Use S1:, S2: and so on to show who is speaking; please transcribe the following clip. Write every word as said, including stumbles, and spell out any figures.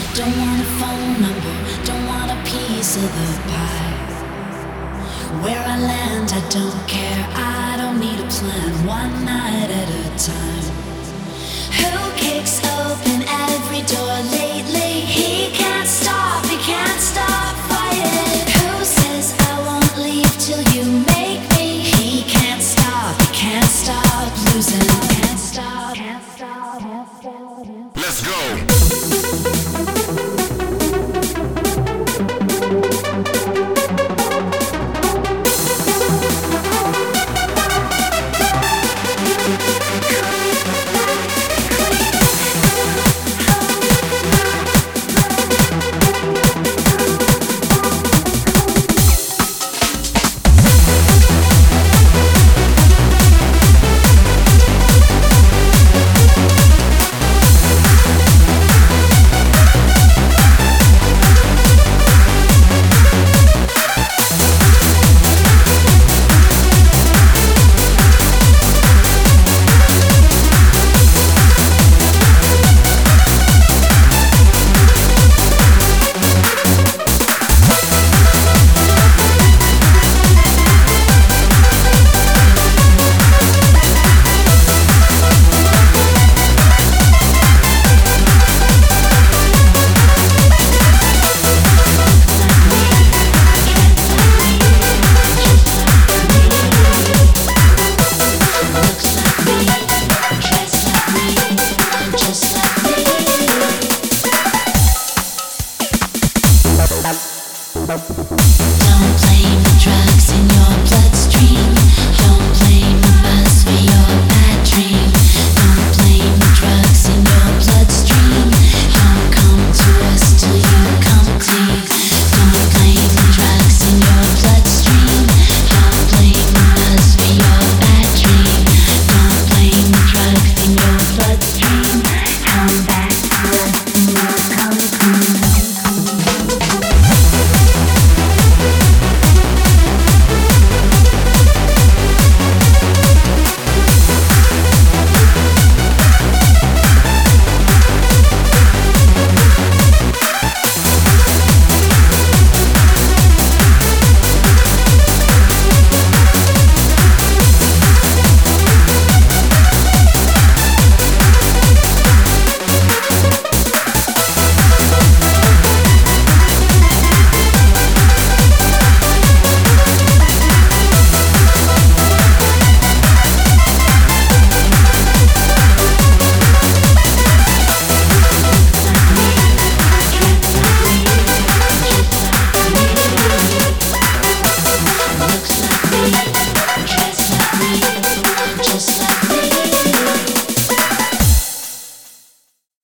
S1: Don't want a phone number, don't want a piece of the pie. Where I land, I don't care, I don't need a plan, one night at a time. Who kicks open every door lately? He can't stop, he can't stop fighting. Who says I won't leave till you make me? He can't stop, he can't stop losing. Can't stop, can't stop, can't stop.
S2: Let's go.